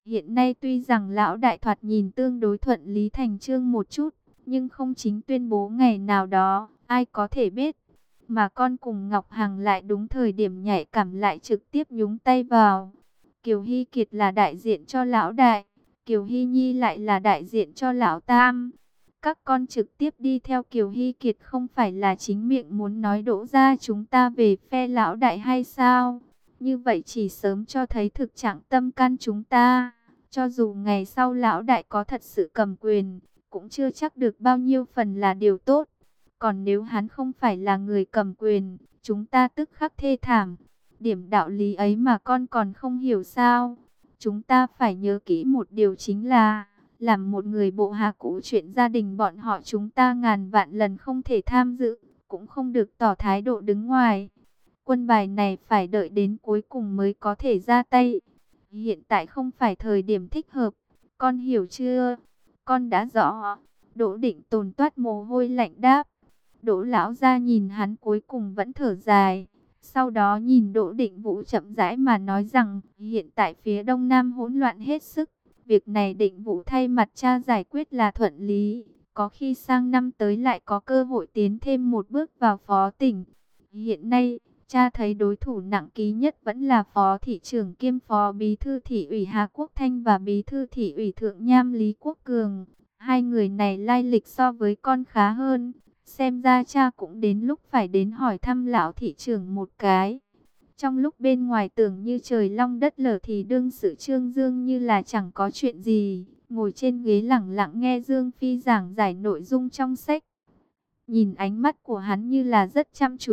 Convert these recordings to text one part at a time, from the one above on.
Hiện nay tuy rằng lão đại thoạt nhìn tương đối thuận lý thành chương một chút, nhưng không chính tuyên bố ngày nào đó, ai có thể biết. Mà con cùng Ngọc Hằng lại đúng thời điểm nhạy cảm lại trực tiếp nhúng tay vào. Kiều Hy Kiệt là đại diện cho lão đại, Kiều Hy Nhi lại là đại diện cho lão tam. Các con trực tiếp đi theo Kiều Hy Kiệt không phải là chính miệng muốn nói đổ ra chúng ta về phe lão đại hay sao? Như vậy chỉ sớm cho thấy thực trạng tâm can chúng ta. Cho dù ngày sau lão đại có thật sự cầm quyền, cũng chưa chắc được bao nhiêu phần là điều tốt. Còn nếu hắn không phải là người cầm quyền, chúng ta tức khắc thê thảm. Điểm đạo lý ấy mà con còn không hiểu sao? Chúng ta phải nhớ kỹ một điều chính là, làm một người bộ hạ cũ chuyện gia đình bọn họ chúng ta ngàn vạn lần không thể tham dự, cũng không được tỏ thái độ đứng ngoài. Quân bài này phải đợi đến cuối cùng mới có thể ra tay. Hiện tại không phải thời điểm thích hợp, con hiểu chưa? Con đã rõ. Đỗ Định Tồn toát mồ hôi lạnh đáp. Đỗ lão gia nhìn hắn cuối cùng vẫn thở dài. Sau đó nhìn Đỗ Định Vũ chậm rãi mà nói rằng, hiện tại phía đông nam hỗn loạn hết sức. Việc này Định Vũ thay mặt cha giải quyết là thuận lý. Có khi sang năm tới lại có cơ hội tiến thêm một bước vào phó tỉnh. Hiện nay, cha thấy đối thủ nặng ký nhất vẫn là phó thị trưởng kiêm phó bí thư thị ủy Hà Quốc Thanh và bí thư thị ủy Thượng Nham Lý Quốc Cường. Hai người này lai lịch so với con khá hơn. Xem ra cha cũng đến lúc phải đến hỏi thăm lão thị trưởng một cái. Trong lúc bên ngoài tưởng như trời long đất lở thì đương sự Trương Dương như là chẳng có chuyện gì. Ngồi trên ghế lẳng lặng nghe Dương Phi giảng giải nội dung trong sách. Nhìn ánh mắt của hắn như là rất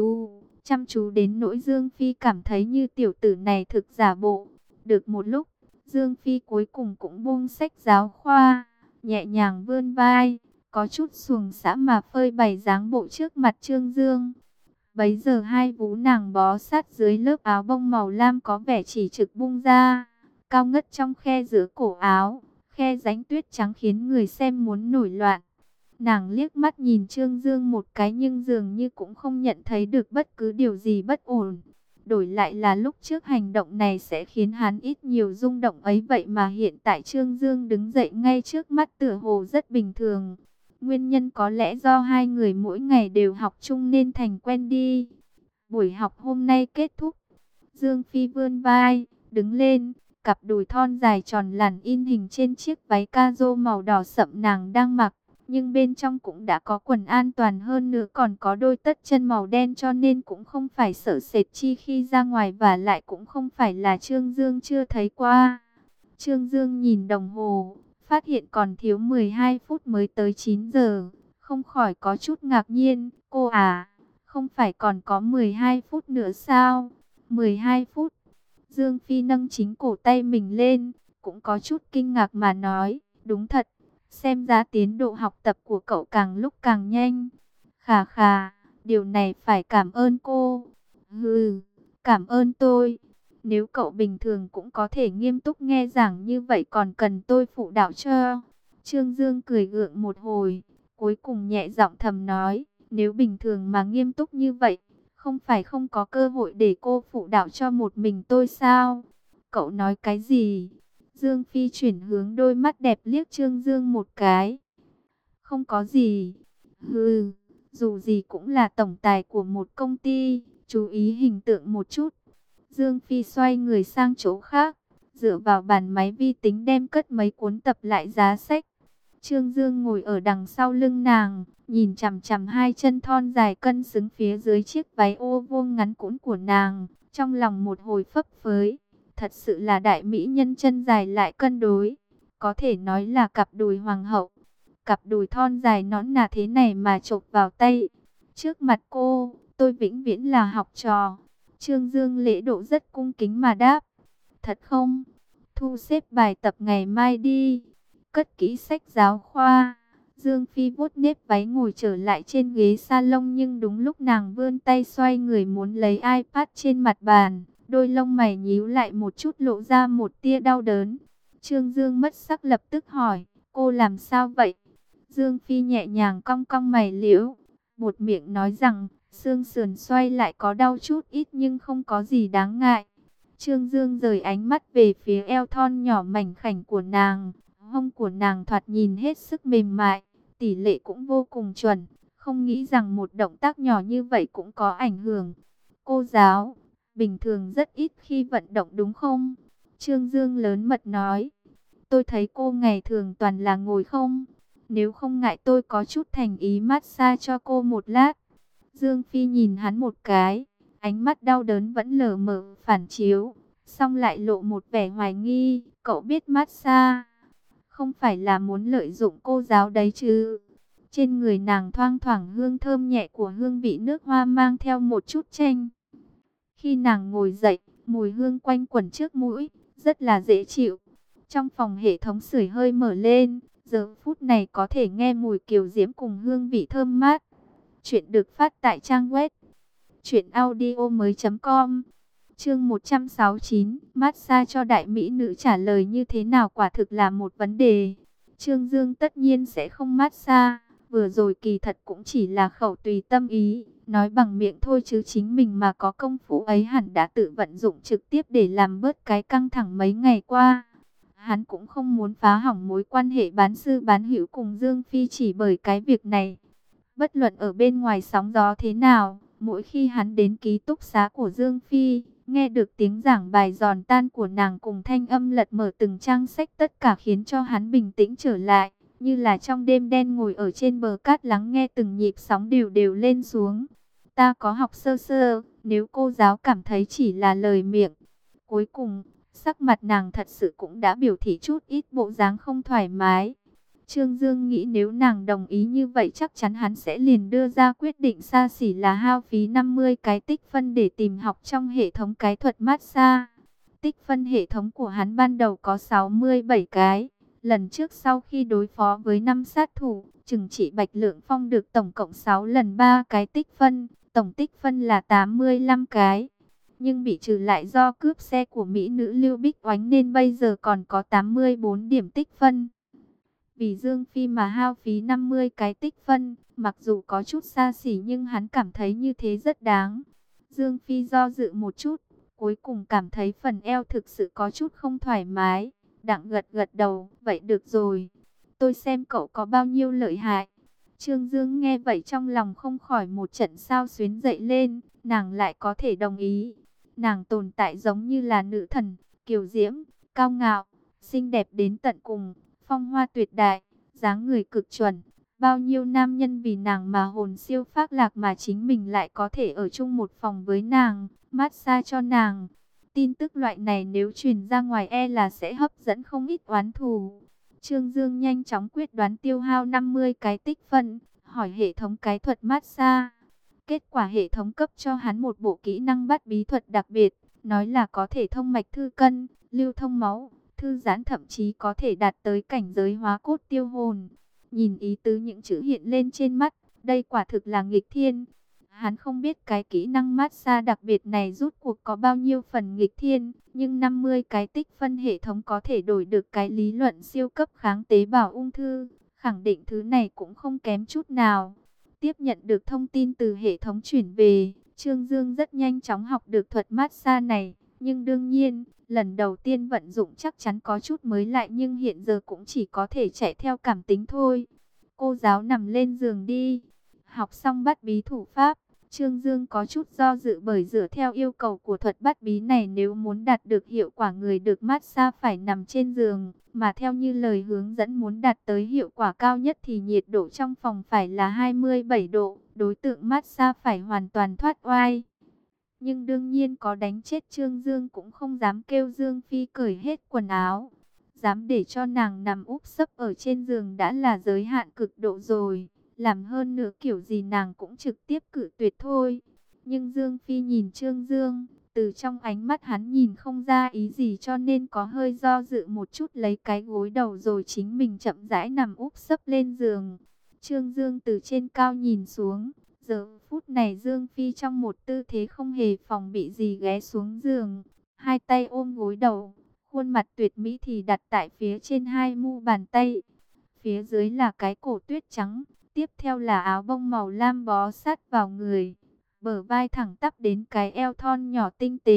chăm chú đến nỗi Dương Phi cảm thấy như tiểu tử này thực giả bộ. Được một lúc, Dương Phi cuối cùng cũng buông sách giáo khoa, nhẹ nhàng vươn vai, có chút xuồng xã mà phơi bày dáng bộ trước mặt Trương Dương. Bấy giờ hai vú nàng bó sát dưới lớp áo bông màu lam có vẻ chỉ trực bung ra, cao ngất trong khe giữa cổ áo, khe rãnh tuyết trắng khiến người xem muốn nổi loạn. Nàng liếc mắt nhìn Trương Dương một cái nhưng dường như cũng không nhận thấy được bất cứ điều gì bất ổn. Đổi lại là lúc trước hành động này sẽ khiến hắn ít nhiều rung động ấy, vậy mà hiện tại Trương Dương đứng dậy ngay trước mắt tựa hồ rất bình thường. Nguyên nhân có lẽ do hai người mỗi ngày đều học chung nên thành quen đi. Buổi học hôm nay kết thúc. Dương Phi vươn vai, đứng lên, cặp đùi thon dài tròn làn in hình trên chiếc váy ca-rô màu đỏ sậm nàng đang mặc. Nhưng bên trong cũng đã có quần an toàn hơn nữa, còn có đôi tất chân màu đen cho nên cũng không phải sợ sệt chi khi ra ngoài, và lại cũng không phải là Trương Dương chưa thấy qua. Trương Dương nhìn đồng hồ, phát hiện còn thiếu 12 phút mới tới 9 giờ, không khỏi có chút ngạc nhiên. Cô à, không phải còn có 12 phút nữa sao? 12 phút. Dương Phi nâng chính cổ tay mình lên, cũng có chút kinh ngạc mà nói, đúng thật. Xem ra tiến độ học tập của cậu càng lúc càng nhanh. Khà khà, điều này phải cảm ơn cô. Hừ, cảm ơn tôi. Nếu cậu bình thường cũng có thể nghiêm túc nghe giảng như vậy còn cần tôi phụ đạo cho. Trương Dương cười gượng một hồi, cuối cùng nhẹ giọng thầm nói, nếu bình thường mà nghiêm túc như vậy, không phải không có cơ hội để cô phụ đạo cho một mình tôi sao? Cậu nói cái gì? Dương Phi chuyển hướng đôi mắt đẹp liếc Trương Dương một cái. Không có gì. Hừ, dù gì cũng là tổng tài của một công ty, chú ý hình tượng một chút. Dương Phi xoay người sang chỗ khác, dựa vào bàn máy vi tính đem cất mấy cuốn tập lại giá sách. Trương Dương ngồi ở đằng sau lưng nàng, nhìn chằm chằm hai chân thon dài cân xứng phía dưới chiếc váy ô vuông ngắn cũn của nàng, trong lòng một hồi phấp phới. Thật sự là đại mỹ nhân chân dài lại cân đối, có thể nói là cặp đùi hoàng hậu. Cặp đùi thon dài nõn nà thế này mà chộp vào tay. Trước mặt cô, tôi vĩnh viễn là học trò. Trương Dương lễ độ rất cung kính mà đáp. Thật không? Thu xếp bài tập ngày mai đi. Cất kỹ sách giáo khoa. Dương Phi vuốt nếp váy ngồi trở lại trên ghế salon, nhưng đúng lúc nàng vươn tay xoay người muốn lấy iPad trên mặt bàn, đôi lông mày nhíu lại một chút, lộ ra một tia đau đớn. Trương Dương mất sắc lập tức hỏi, cô làm sao vậy? Dương Phi nhẹ nhàng cong cong mày liễu, một miệng nói rằng, xương sườn xoay lại có đau chút ít nhưng không có gì đáng ngại. Trương Dương rời ánh mắt về phía eo thon nhỏ mảnh khảnh của nàng. Hông của nàng thoạt nhìn hết sức mềm mại, tỷ lệ cũng vô cùng chuẩn. Không nghĩ rằng một động tác nhỏ như vậy cũng có ảnh hưởng. Cô giáo, bình thường rất ít khi vận động đúng không? Trương Dương lớn mật nói. Tôi thấy cô ngày thường toàn là ngồi không. Nếu không ngại tôi có chút thành ý massage cho cô một lát. Dương Phi nhìn hắn một cái. Ánh mắt đau đớn vẫn lờ mờ phản chiếu. Xong lại lộ một vẻ hoài nghi. Cậu biết massage. Không phải là muốn lợi dụng cô giáo đấy chứ. Trên người nàng thoang thoảng hương thơm nhẹ của hương vị nước hoa mang theo một chút chanh. Khi nàng ngồi dậy, mùi hương quanh quẩn trước mũi, rất là dễ chịu. Trong phòng hệ thống sưởi hơi mở lên, giờ phút này có thể nghe mùi kiều diễm cùng hương vị thơm mát. Chuyện được phát tại trang web truyệnaudiomoi.com. Chương 169, massage cho đại mỹ nữ trả lời như thế nào quả thực là một vấn đề. Trương Dương tất nhiên sẽ không massage, vừa rồi kỳ thật cũng chỉ là khẩu tùy tâm ý, nói bằng miệng thôi chứ chính mình mà có công phu ấy hẳn đã tự vận dụng trực tiếp để làm bớt cái căng thẳng mấy ngày qua. Hắn cũng không muốn phá hỏng mối quan hệ bán sư bán hữu cùng Dương Phi chỉ bởi cái việc này. Bất luận ở bên ngoài sóng gió thế nào, mỗi khi hắn đến ký túc xá của Dương Phi, nghe được tiếng giảng bài giòn tan của nàng cùng thanh âm lật mở từng trang sách, tất cả khiến cho hắn bình tĩnh trở lại, như là trong đêm đen ngồi ở trên bờ cát lắng nghe từng nhịp sóng đều đều lên xuống. Ta có học sơ sơ, nếu cô giáo cảm thấy chỉ là lời miệng. Cuối cùng, sắc mặt nàng thật sự cũng đã biểu thị chút ít bộ dáng không thoải mái. Trương Dương nghĩ nếu nàng đồng ý như vậy chắc chắn hắn sẽ liền đưa ra quyết định xa xỉ là hao phí 50 cái tích phân để tìm học trong hệ thống cái thuật massage. Tích phân hệ thống của hắn ban đầu có 67 cái. Lần trước sau khi đối phó với 5 sát thủ, trừng trị Bạch Lượng Phong được tổng cộng 6 lần 3 cái tích phân, tổng tích phân là 85 cái. Nhưng bị trừ lại do cướp xe của mỹ nữ Lưu Bích Oánh nên bây giờ còn có 84 điểm tích phân. Vì Dương Phi mà hao phí 50 cái tích phân, mặc dù có chút xa xỉ nhưng hắn cảm thấy như thế rất đáng. Dương Phi do dự một chút, cuối cùng cảm thấy phần eo thực sự có chút không thoải mái. Đặng gật gật đầu, vậy được rồi. Tôi xem cậu có bao nhiêu lợi hại. Trương Dương nghe vậy trong lòng không khỏi một trận xao xuyến dậy lên, nàng lại có thể đồng ý. Nàng tồn tại giống như là nữ thần, kiều diễm, cao ngạo, xinh đẹp đến tận cùng. Phong hoa tuyệt đại, dáng người cực chuẩn, bao nhiêu nam nhân vì nàng mà hồn siêu phác lạc mà chính mình lại có thể ở chung một phòng với nàng, massage cho nàng. Tin tức loại này nếu truyền ra ngoài e là sẽ hấp dẫn không ít oán thù. Trương Dương nhanh chóng quyết đoán tiêu hao 50 cái tích phân, hỏi hệ thống cái thuật massage. Kết quả hệ thống cấp cho hắn một bộ kỹ năng bắt bí thuật đặc biệt, nói là có thể thông mạch thư cân, lưu thông máu, thư giãn, thậm chí có thể đạt tới cảnh giới hóa cốt tiêu hồn. Nhìn ý tứ những chữ hiện lên trên mắt, đây quả thực là nghịch thiên. Hắn không biết cái kỹ năng massage đặc biệt này rút cuộc có bao nhiêu phần nghịch thiên, nhưng 50 cái tích phân hệ thống có thể đổi được cái lý luận siêu cấp kháng tế bào ung thư, khẳng định thứ này cũng không kém chút nào. Tiếp nhận được thông tin từ hệ thống chuyển về, Trương Dương rất nhanh chóng học được thuật massage này, nhưng đương nhiên, lần đầu tiên vận dụng chắc chắn có chút mới lạ nhưng hiện giờ cũng chỉ có thể chạy theo cảm tính thôi. Cô giáo nằm lên giường đi. Học xong bắt bí thủ pháp, Trương Dương có chút do dự bởi dựa theo yêu cầu của thuật bắt bí này nếu muốn đạt được hiệu quả người được massage phải nằm trên giường. Mà theo như lời hướng dẫn muốn đạt tới hiệu quả cao nhất thì nhiệt độ trong phòng phải là 27 độ. Đối tượng massage phải hoàn toàn thoát oai. Nhưng đương nhiên có đánh chết Trương Dương cũng không dám kêu Dương Phi cởi hết quần áo. Dám để cho nàng nằm úp sấp ở trên giường đã là giới hạn cực độ rồi. Làm hơn nữa kiểu gì nàng cũng trực tiếp cự tuyệt thôi. Nhưng Dương Phi nhìn Trương Dương, từ trong ánh mắt hắn nhìn không ra ý gì cho nên có hơi do dự một chút lấy cái gối đầu rồi chính mình chậm rãi nằm úp sấp lên giường. Trương Dương từ trên cao nhìn xuống. Giờ phút này Dương Phi trong một tư thế không hề phòng bị gì ghé xuống giường, hai tay ôm gối đầu, khuôn mặt tuyệt mỹ thì đặt tại phía trên hai mu bàn tay. Phía dưới là cái cổ tuyết trắng, tiếp theo là áo bông màu lam bó sát vào người, bờ vai thẳng tắp đến cái eo thon nhỏ tinh tế,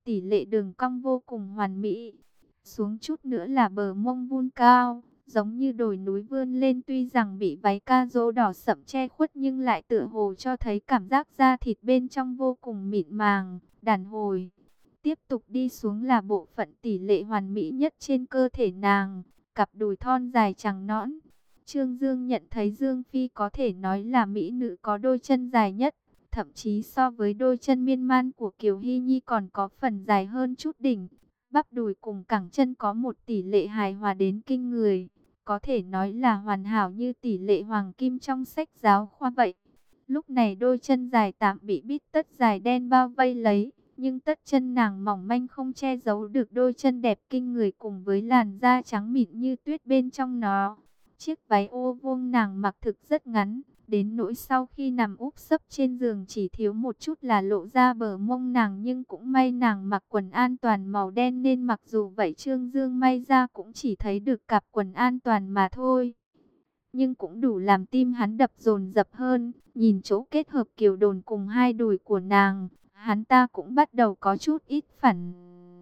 tỷ lệ đường cong vô cùng hoàn mỹ. Xuống chút nữa là bờ mông vun cao, giống như đồi núi vươn lên, tuy rằng bị váy ca rô đỏ sậm che khuất nhưng lại tựa hồ cho thấy cảm giác da thịt bên trong vô cùng mịn màng, đàn hồi. Tiếp tục đi xuống là bộ phận tỷ lệ hoàn mỹ nhất trên cơ thể nàng, cặp đùi thon dài trắng nõn. Trương Dương nhận thấy Dương Phi có thể nói là mỹ nữ có đôi chân dài nhất, thậm chí so với đôi chân miên man của Kiều Hy Nhi còn có phần dài hơn chút đỉnh. Bắp đùi cùng cẳng chân có một tỷ lệ hài hòa đến kinh người, có thể nói là hoàn hảo như tỷ lệ hoàng kim trong sách giáo khoa vậy. Lúc này đôi chân dài tạm bị bít tất dài đen bao vây lấy, nhưng tất chân nàng mỏng manh không che giấu được đôi chân đẹp kinh người cùng với làn da trắng mịn như tuyết bên trong nó. Chiếc váy ô vuông nàng mặc thực rất ngắn, đến nỗi sau khi nằm úp sấp trên giường chỉ thiếu một chút là lộ ra bờ mông nàng, nhưng cũng may nàng mặc quần an toàn màu đen nên mặc dù vậy Trương Dương may ra cũng chỉ thấy được cặp quần an toàn mà thôi. Nhưng cũng đủ làm tim hắn đập dồn dập hơn, nhìn chỗ kết hợp kiều đồn cùng hai đùi của nàng, hắn ta cũng bắt đầu có chút ít phản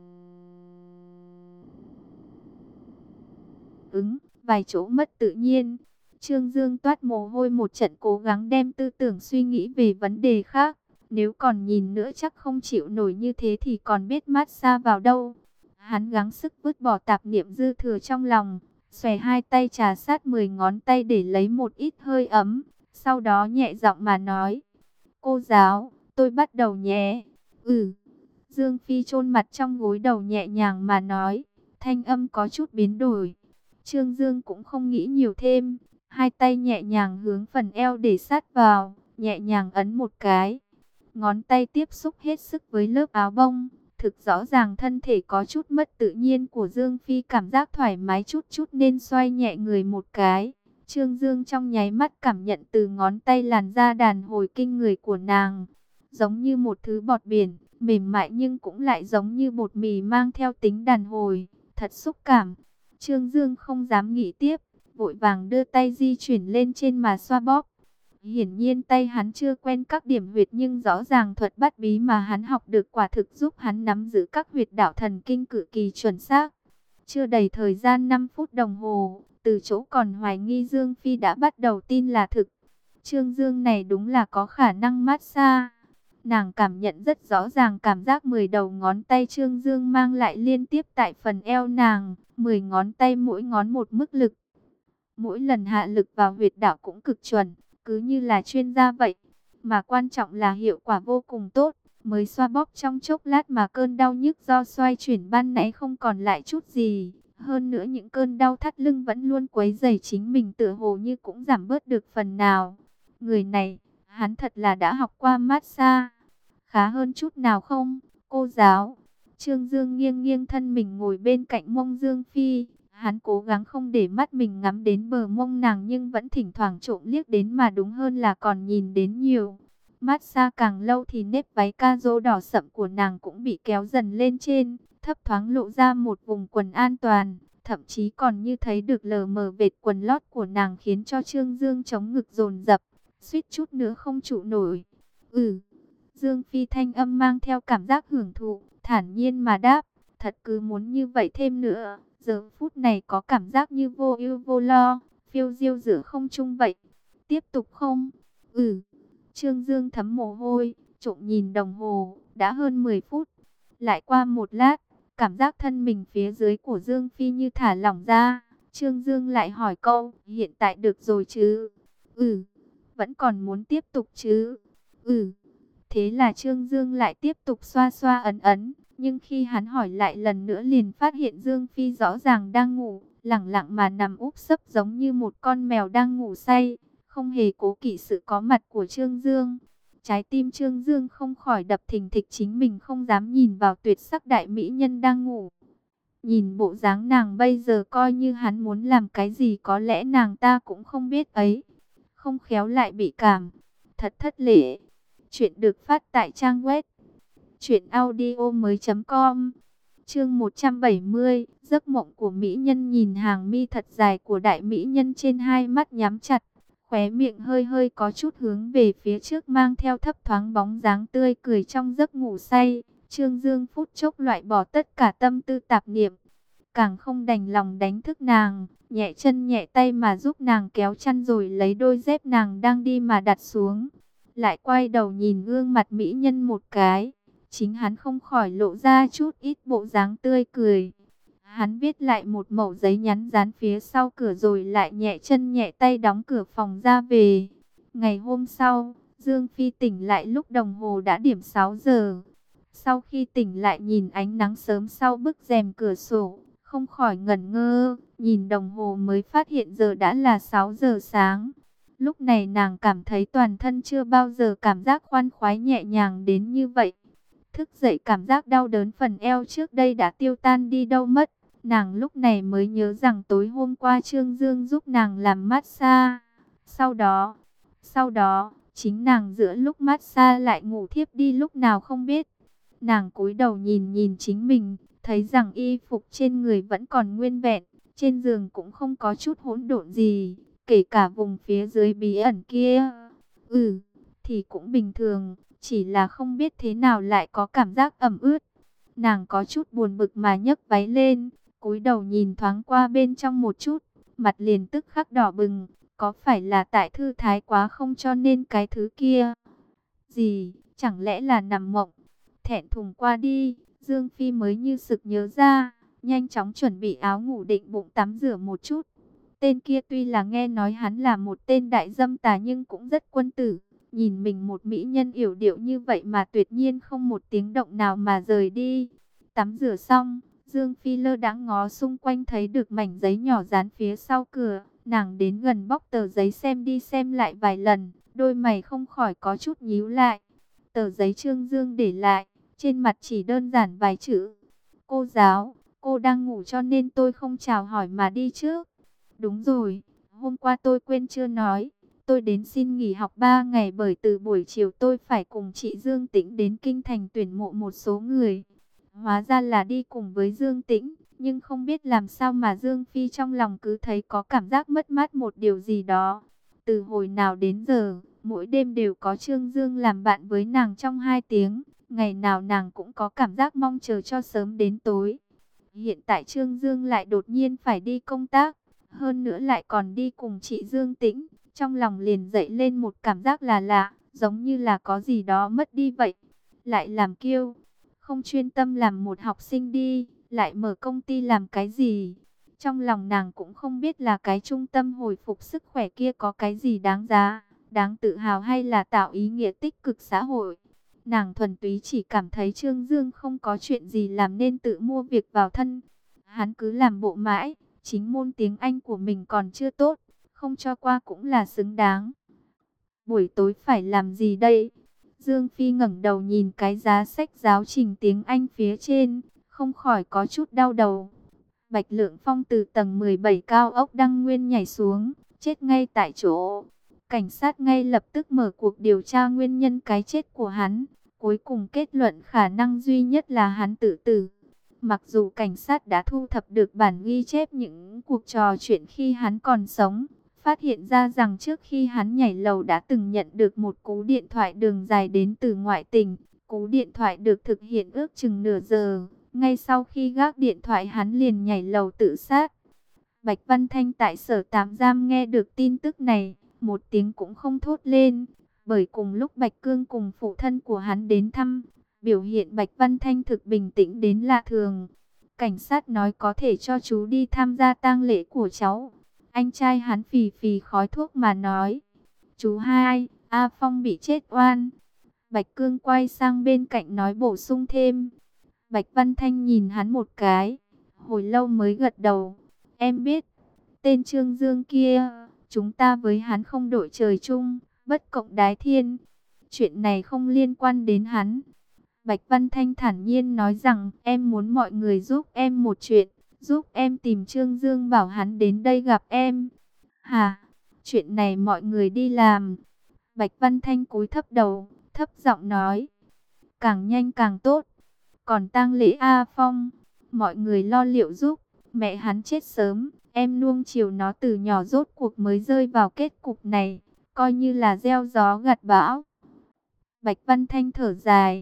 ứng, vài chỗ mất tự nhiên. Trương Dương toát mồ hôi một trận, cố gắng đem tư tưởng suy nghĩ về vấn đề khác. Nếu còn nhìn nữa chắc không chịu nổi như thế thì còn biết massage vào đâu. Hắn gắng sức vứt bỏ tạp niệm dư thừa trong lòng, xòe hai tay trà sát 10 ngón tay để lấy một ít hơi ấm. Sau đó nhẹ giọng mà nói: "Cô giáo, tôi bắt đầu nhé." "Ừ." Dương Phi chôn mặt trong gối đầu nhẹ nhàng mà nói, thanh âm có chút biến đổi. Trương Dương cũng không nghĩ nhiều thêm, hai tay nhẹ nhàng hướng phần eo để sát vào, nhẹ nhàng ấn một cái. Ngón tay tiếp xúc hết sức với lớp áo bông, thực rõ ràng thân thể có chút mất tự nhiên của Dương Phi cảm giác thoải mái chút chút nên xoay nhẹ người một cái. Trương Dương trong nháy mắt cảm nhận từ ngón tay làn da đàn hồi kinh người của nàng, giống như một thứ bọt biển, mềm mại nhưng cũng lại giống như bột mì mang theo tính đàn hồi, thật xúc cảm. Trương Dương không dám nghĩ tiếp, vội vàng đưa tay di chuyển lên trên mà xoa bóp. Hiển nhiên tay hắn chưa quen các điểm huyệt, nhưng rõ ràng thuật bắt bí mà hắn học được quả thực giúp hắn nắm giữ các huyệt đạo thần kinh cực kỳ chuẩn xác. Chưa đầy thời gian 5 phút đồng hồ, từ chỗ còn hoài nghi Dương Phi đã bắt đầu tin là thực. Trương Dương này đúng là có khả năng massage. Nàng cảm nhận rất rõ ràng cảm giác 10 đầu ngón tay Trương Dương mang lại liên tiếp tại phần eo nàng, 10 ngón tay mỗi ngón một mức lực. Mỗi lần hạ lực vào huyệt đạo cũng cực chuẩn, cứ như là chuyên gia vậy. Mà quan trọng là hiệu quả vô cùng tốt, mới xoa bóp trong chốc lát mà cơn đau nhức do xoay chuyển ban nãy không còn lại chút gì. Hơn nữa những cơn đau thắt lưng vẫn luôn quấy rầy chính mình tựa hồ như cũng giảm bớt được phần nào. Người này, hắn thật là đã học qua massage. Khá hơn chút nào không, cô giáo? Trương Dương nghiêng nghiêng thân mình ngồi bên cạnh mông Dương Phi. Hắn cố gắng không để mắt mình ngắm đến bờ mông nàng, nhưng vẫn thỉnh thoảng trộm liếc đến, mà đúng hơn là còn nhìn đến nhiều. Massage càng lâu thì nếp váy ca rô đỏ sậm của nàng cũng bị kéo dần lên trên, thấp thoáng lộ ra một vùng quần an toàn. Thậm chí còn như thấy được lờ mờ vệt quần lót của nàng, khiến cho Trương Dương chống ngực dồn dập, suýt chút nữa không trụ nổi. "Ừ." Dương Phi thanh âm mang theo cảm giác hưởng thụ, thản nhiên mà đáp, "Thật cứ muốn như vậy thêm nữa." Giờ phút này có cảm giác như vô ưu vô lo, phiêu diêu giữa không trung vậy. "Tiếp tục không?" "Ừ." Trương Dương thấm mồ hôi, trộm nhìn đồng hồ, đã hơn 10 phút. Lại qua một lát, cảm giác thân mình phía dưới của Dương Phi như thả lỏng ra. Trương Dương lại hỏi câu, "Hiện tại được rồi chứ?" "Ừ." "Vẫn còn muốn tiếp tục chứ?" "Ừ." Thế là Trương Dương lại tiếp tục xoa xoa ấn ấn. Nhưng khi hắn hỏi lại lần nữa liền phát hiện Dương Phi rõ ràng đang ngủ, lẳng lặng mà nằm úp sấp giống như một con mèo đang ngủ say, không hề cố kỵ sự có mặt của Trương Dương. Trái tim Trương Dương không khỏi đập thình thịch, chính mình không dám nhìn vào tuyệt sắc đại mỹ nhân đang ngủ. Nhìn bộ dáng nàng bây giờ, coi như hắn muốn làm cái gì có lẽ nàng ta cũng không biết ấy. Không khéo lại bị cảm. Thật thất lễ. Chuyện được phát tại trang web truyệnaudiomoi.com. Chương 170, giấc mộng của mỹ nhân. Nhìn hàng mi thật dài của đại mỹ nhân trên hai mắt nhắm chặt, khóe miệng hơi hơi có chút hướng về phía trước, mang theo thấp thoáng bóng dáng tươi cười trong giấc ngủ say. Trương Dương phút chốc loại bỏ tất cả tâm tư tạp niệm, càng không đành lòng đánh thức nàng, nhẹ chân nhẹ tay mà giúp nàng kéo chăn rồi lấy đôi dép nàng đang đi mà đặt xuống. Lại quay đầu nhìn gương mặt mỹ nhân một cái, chính hắn không khỏi lộ ra chút ít bộ dáng tươi cười. Hắn viết lại một mẩu giấy nhắn dán phía sau cửa rồi lại nhẹ chân nhẹ tay đóng cửa phòng ra về. Ngày hôm sau, Dương Phi tỉnh lại lúc đồng hồ đã điểm 6 giờ. Sau khi tỉnh lại nhìn ánh nắng sớm sau bức rèm cửa sổ, không khỏi ngẩn ngơ, nhìn đồng hồ mới phát hiện giờ đã là 6 giờ sáng. Lúc này nàng cảm thấy toàn thân chưa bao giờ cảm giác khoan khoái nhẹ nhàng đến như vậy. Thức dậy cảm giác đau đớn phần eo trước đây đã tiêu tan đi đâu mất. Nàng lúc này mới nhớ rằng tối hôm qua Trương Dương giúp nàng làm massage. Sau đó, chính nàng giữa lúc massage lại ngủ thiếp đi lúc nào không biết. Nàng cúi đầu nhìn nhìn chính mình, thấy rằng y phục trên người vẫn còn nguyên vẹn, trên giường cũng không có chút hỗn độn gì, kể cả vùng phía dưới bí ẩn kia. Thì cũng bình thường, chỉ là không biết thế nào lại có cảm giác ẩm ướt. Nàng có chút buồn bực mà nhấc váy lên, cúi đầu nhìn thoáng qua bên trong một chút, mặt liền tức khắc đỏ bừng. Có phải là tại thư thái quá không cho nên cái thứ kia? Gì, chẳng lẽ là nằm mộng? Thẹn thùng qua đi, Dương Phi mới như sực nhớ ra, nhanh chóng chuẩn bị áo ngủ định bụng tắm rửa một chút. Tên kia tuy là nghe nói hắn là một tên đại dâm tà nhưng cũng rất quân tử. Nhìn mình một mỹ nhân yểu điệu như vậy mà tuyệt nhiên không một tiếng động nào mà rời đi. Tắm rửa xong, Dương Phi lơ đãng ngó xung quanh thấy được mảnh giấy nhỏ dán phía sau cửa. Nàng đến gần bóc tờ giấy xem đi xem lại vài lần, đôi mày không khỏi có chút nhíu lại. Tờ giấy Trương Dương để lại, trên mặt chỉ đơn giản vài chữ. Cô giáo, cô đang ngủ cho nên tôi không chào hỏi mà đi trước. Đúng rồi, hôm qua tôi quên chưa nói. Tôi đến xin nghỉ học 3 ngày bởi từ buổi chiều tôi phải cùng chị Dương Tĩnh đến Kinh Thành tuyển mộ một số người. Hóa ra là đi cùng với Dương Tĩnh, nhưng không biết làm sao mà Dương Phi trong lòng cứ thấy có cảm giác mất mát một điều gì đó. Từ hồi nào đến giờ, mỗi đêm đều có Trương Dương làm bạn với nàng trong 2 tiếng. Ngày nào nàng cũng có cảm giác mong chờ cho sớm đến tối. Hiện tại Trương Dương lại đột nhiên phải đi công tác, hơn nữa lại còn đi cùng chị Dương Tĩnh. Trong lòng liền dậy lên một cảm giác là lạ, giống như là có gì đó mất đi vậy. Lại làm kiêu, không chuyên tâm làm một học sinh đi, lại mở công ty làm cái gì. Trong lòng nàng cũng không biết là cái trung tâm hồi phục sức khỏe kia có cái gì đáng giá, đáng tự hào hay là tạo ý nghĩa tích cực xã hội. Nàng thuần túy chỉ cảm thấy Trương Dương không có chuyện gì làm nên tự mua việc vào thân. Hắn cứ làm bộ mãi, chính môn tiếng Anh của mình còn chưa tốt, không cho qua cũng là xứng đáng. Buổi tối phải làm gì đây? Dương Phi ngẩng đầu nhìn cái giá sách giáo trình tiếng Anh phía trên, không khỏi có chút đau đầu. Bạch Lượng Phong từ tầng 17 cao ốc Đăng Nguyên nhảy xuống, chết ngay tại chỗ. Cảnh sát ngay lập tức mở cuộc điều tra nguyên nhân cái chết của hắn. Cuối cùng kết luận khả năng duy nhất là hắn tự tử. Mặc dù cảnh sát đã thu thập được bản ghi chép những cuộc trò chuyện khi hắn còn sống, phát hiện ra rằng trước khi hắn nhảy lầu đã từng nhận được một cú điện thoại đường dài đến từ ngoại tỉnh. Cú điện thoại được thực hiện ước chừng nửa giờ. Ngay sau khi gác điện thoại hắn liền nhảy lầu tự sát. Bạch Văn Thanh tại sở tạm giam nghe được tin tức này, một tiếng cũng không thốt lên. Bởi cùng lúc Bạch Cương cùng phụ thân của hắn đến thăm, biểu hiện Bạch Văn Thanh thực bình tĩnh đến lạ thường. Cảnh sát nói có thể cho chú đi tham gia tang lễ của cháu. Anh trai hắn phì phì khói thuốc mà nói. Chú hai, A Phong bị chết oan. Bạch Cương quay sang bên cạnh nói bổ sung thêm. Bạch Văn Thanh nhìn hắn một cái, hồi lâu mới gật đầu. Em biết, tên Trương Dương kia, chúng ta với hắn không đội trời chung, bất cộng đái thiên. Chuyện này không liên quan đến hắn. Bạch Văn Thanh thản nhiên nói rằng em muốn mọi người giúp em một chuyện, giúp em tìm Trương Dương bảo hắn đến đây gặp em. Hả? Chuyện này mọi người đi làm. Bạch Văn Thanh cúi thấp đầu, thấp giọng nói. Càng nhanh càng tốt. Còn tang lễ A Phong, mọi người lo liệu giúp. Mẹ hắn chết sớm, em nuông chiều nó từ nhỏ rốt cuộc mới rơi vào kết cục này. Coi như là gieo gió gặt bão. Bạch Văn Thanh thở dài.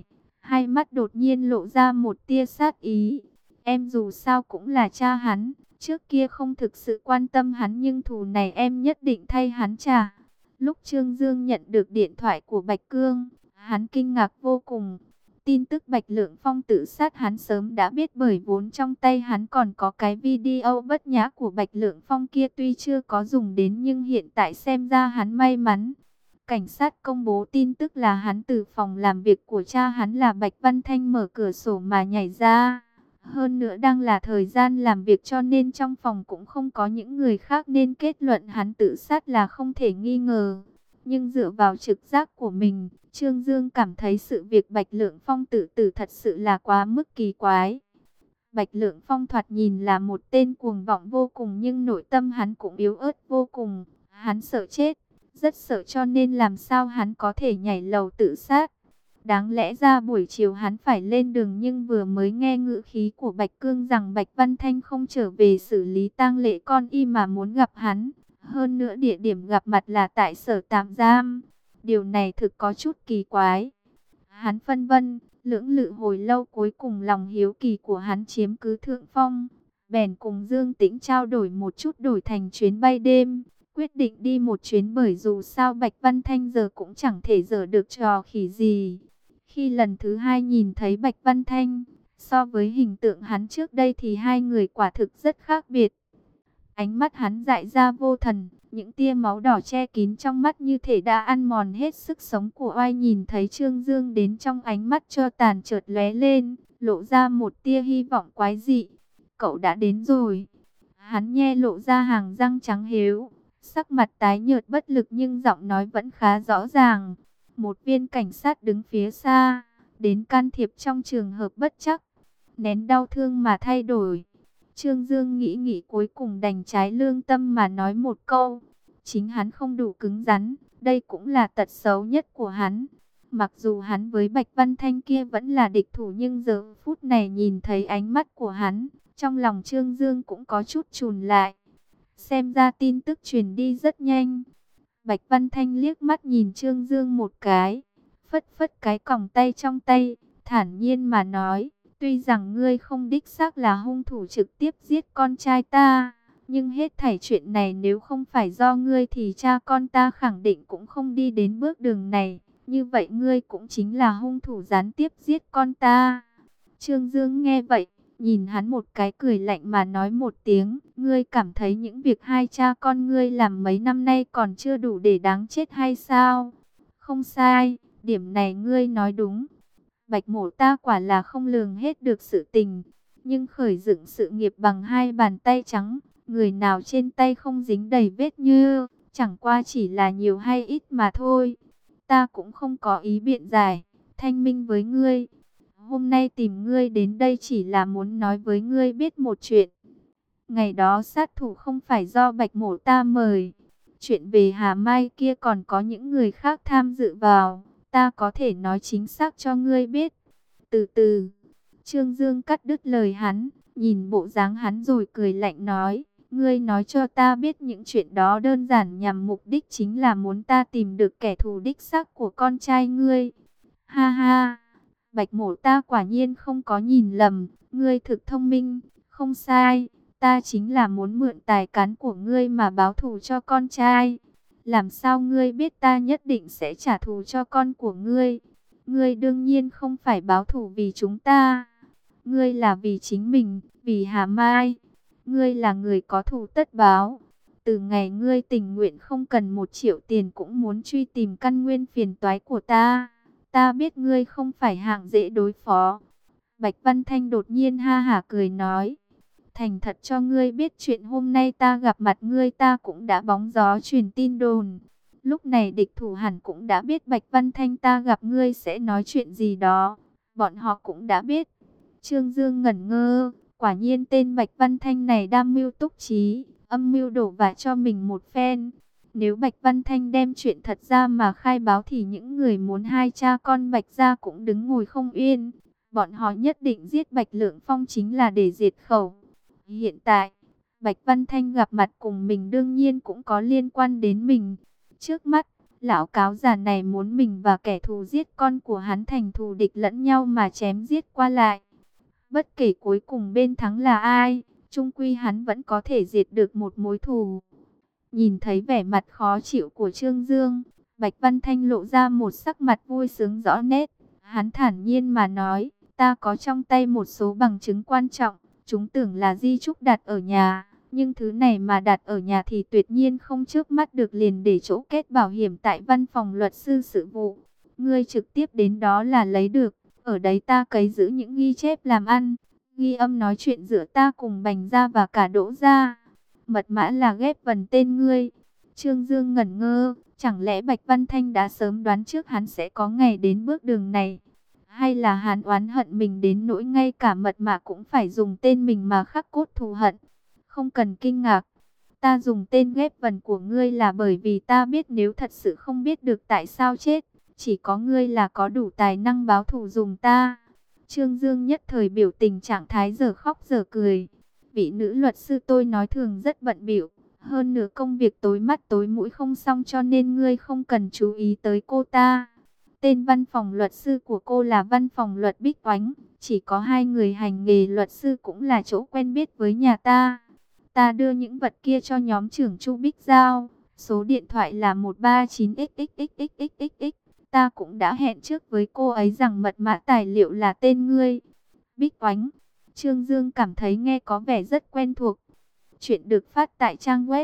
Hai mắt đột nhiên lộ ra một tia sát ý. Em dù sao cũng là cha hắn, trước kia không thực sự quan tâm hắn nhưng thù này em nhất định thay hắn trả. Lúc Trương Dương nhận được điện thoại của Bạch Cương, hắn kinh ngạc vô cùng. Tin tức Bạch Lượng Phong tự sát hắn sớm đã biết, bởi vốn trong tay hắn còn có cái video bất nhã của Bạch Lượng Phong kia, tuy chưa có dùng đến nhưng hiện tại xem ra hắn may mắn. Cảnh sát công bố tin tức là hắn từ phòng làm việc của cha hắn là Bạch Văn Thanh mở cửa sổ mà nhảy ra. Hơn nữa đang là thời gian làm việc cho nên trong phòng cũng không có những người khác, nên kết luận hắn tự sát là không thể nghi ngờ. Nhưng dựa vào trực giác của mình, Trương Dương cảm thấy sự việc Bạch Lượng Phong tự tử thật sự là quá mức kỳ quái. Bạch Lượng Phong thoạt nhìn là một tên cuồng vọng vô cùng nhưng nội tâm hắn cũng yếu ớt vô cùng. Hắn sợ chết, rất sợ, cho nên làm sao hắn có thể nhảy lầu tự sát. Đáng lẽ ra buổi chiều hắn phải lên đường, nhưng vừa mới nghe ngữ khí của Bạch Cương rằng Bạch Văn Thanh không trở về xử lý tang lễ con y mà muốn gặp hắn. Hơn nữa địa điểm gặp mặt là tại sở tạm giam. Điều này thực có chút kỳ quái. Hắn phân vân, lưỡng lự hồi lâu, cuối cùng lòng hiếu kỳ của hắn chiếm cứ thượng phong. Bèn cùng Dương Tĩnh trao đổi một chút, đổi thành chuyến bay đêm. Quyết định đi một chuyến, bởi dù sao Bạch Văn Thanh giờ cũng chẳng thể giở được trò khỉ gì. Khi lần thứ hai nhìn thấy Bạch Văn Thanh, so với hình tượng hắn trước đây thì hai người quả thực rất khác biệt. Ánh mắt hắn dại ra vô thần, những tia máu đỏ che kín trong mắt như thể đã ăn mòn hết sức sống của oai. Nhìn thấy Trương Dương đến, trong ánh mắt cho tàn chợt lóe lên, lộ ra một tia hy vọng quái dị. Cậu đã đến rồi. Hắn nhe lộ ra hàng răng trắng hếu, sắc mặt tái nhợt bất lực nhưng giọng nói vẫn khá rõ ràng. Một viên cảnh sát đứng phía xa, đến can thiệp trong trường hợp bất trắc, nén đau thương mà thay đổi. Trương Dương nghĩ nghĩ cuối cùng đành trái lương tâm mà nói một câu. Chính hắn không đủ cứng rắn, đây cũng là tật xấu nhất của hắn. Mặc dù hắn với Bạch Văn Thanh kia vẫn là địch thủ, nhưng giờ phút này nhìn thấy ánh mắt của hắn, trong lòng Trương Dương cũng có chút chùn lại. Xem ra tin tức truyền đi rất nhanh. Bạch Văn Thanh liếc mắt nhìn Trương Dương một cái, phất phất cái còng tay trong tay, thản nhiên mà nói. Tuy rằng ngươi không đích xác là hung thủ trực tiếp giết con trai ta, nhưng hết thảy chuyện này nếu không phải do ngươi thì cha con ta khẳng định cũng không đi đến bước đường này. Như vậy ngươi cũng chính là hung thủ gián tiếp giết con ta. Trương Dương nghe vậy, nhìn hắn một cái cười lạnh mà nói một tiếng. Ngươi cảm thấy những việc hai cha con ngươi làm mấy năm nay còn chưa đủ để đáng chết hay sao? Không sai, điểm này ngươi nói đúng. Bạch mổ ta quả là không lường hết được sự tình, nhưng khởi dựng sự nghiệp bằng hai bàn tay trắng, người nào trên tay không dính đầy vết nhơ, chẳng qua chỉ là nhiều hay ít mà thôi. Ta cũng không có ý biện giải, thanh minh với ngươi. Hôm nay tìm ngươi đến đây chỉ là muốn nói với ngươi biết một chuyện. Ngày đó sát thủ không phải do Bạch mổ ta mời. Chuyện về Hà Mai kia còn có những người khác tham dự vào. Ta có thể nói chính xác cho ngươi biết. Từ từ, Trương Dương cắt đứt lời hắn, nhìn bộ dáng hắn rồi cười lạnh nói. Ngươi nói cho ta biết những chuyện đó đơn giản nhằm mục đích chính là muốn ta tìm được kẻ thù đích xác của con trai ngươi. Ha ha, Bạch mổ ta quả nhiên không có nhìn lầm, ngươi thực thông minh, không sai. Ta chính là muốn mượn tài cán của ngươi mà báo thù cho con trai. Làm sao ngươi biết ta nhất định sẽ trả thù cho con của ngươi? Ngươi đương nhiên không phải báo thù vì chúng ta. Ngươi là vì chính mình, vì Hà Mai. Ngươi là người có thù tất báo. Từ ngày ngươi tình nguyện không cần 1 triệu tiền cũng muốn truy tìm căn nguyên phiền toái của ta. Ta biết ngươi không phải hạng dễ đối phó. Bạch Văn Thanh đột nhiên ha hả cười nói. Thành thật cho ngươi biết, chuyện hôm nay ta gặp mặt ngươi ta cũng đã bóng gió truyền tin đồn. Lúc này địch thủ hẳn cũng đã biết Bạch Văn Thanh ta gặp ngươi sẽ nói chuyện gì đó. Bọn họ cũng đã biết. Trương Dương ngẩn ngơ. Quả nhiên tên Bạch Văn Thanh này đam mưu túc trí, âm mưu đổ vả cho mình một phen. Nếu Bạch Văn Thanh đem chuyện thật ra mà khai báo thì những người muốn hai cha con Bạch gia cũng đứng ngồi không yên. Bọn họ nhất định giết Bạch Lượng Phong chính là để diệt khẩu. Hiện tại, Bạch Văn Thanh gặp mặt cùng mình đương nhiên cũng có liên quan đến mình. Trước mắt, Lão cáo già này muốn mình và kẻ thù giết con của hắn thành thù địch lẫn nhau mà chém giết qua lại. Bất kể cuối cùng bên thắng là ai, chung quy hắn vẫn có thể diệt được một mối thù. Nhìn thấy vẻ mặt khó chịu của Trương Dương, Bạch Văn Thanh lộ ra một sắc mặt vui sướng rõ nét. Hắn thản nhiên mà nói, ta có trong tay một số bằng chứng quan trọng, chúng tưởng là di chúc đặt ở nhà. Nhưng thứ này mà đặt ở nhà thì tuyệt nhiên không chớp mắt được, liền để chỗ kết bảo hiểm tại văn phòng luật sư sự vụ. Ngươi trực tiếp đến đó là lấy được, ở đấy ta cấy giữ những ghi chép làm ăn, ghi âm nói chuyện giữa ta cùng Bành gia và cả Đỗ gia. Mật mã là ghép vần tên ngươi. Trương Dương ngẩn ngơ, chẳng lẽ Bạch Văn Thanh đã sớm đoán trước hắn sẽ có ngày đến bước đường này? Hay là hắn oán hận mình đến nỗi ngay cả mật mã cũng phải dùng tên mình mà khắc cốt thù hận? Không cần kinh ngạc, ta dùng tên ghép vần của ngươi là bởi vì ta biết nếu thật sự không biết được tại sao chết, chỉ có ngươi là có đủ tài năng báo thù dùng ta. Trương Dương nhất thời biểu tình trạng thái giờ khóc giờ cười. Vị nữ luật sư tôi nói thường rất bận bịu, hơn nữa công việc tối mắt tối mũi không xong, cho nên ngươi không cần chú ý tới cô ta. Tên văn phòng luật sư của cô là văn phòng luật Bích Oánh, chỉ có 2 người hành nghề luật sư, cũng là chỗ quen biết với nhà ta. Ta đưa những vật kia cho nhóm trưởng Chu Bích Giao, số điện thoại là 139XXXXXXX. Ta cũng đã hẹn trước với cô ấy rằng mật mã tài liệu là tên ngươi. Bích Oánh. Trương Dương cảm thấy nghe có vẻ rất quen thuộc. Chuyện được phát tại trang web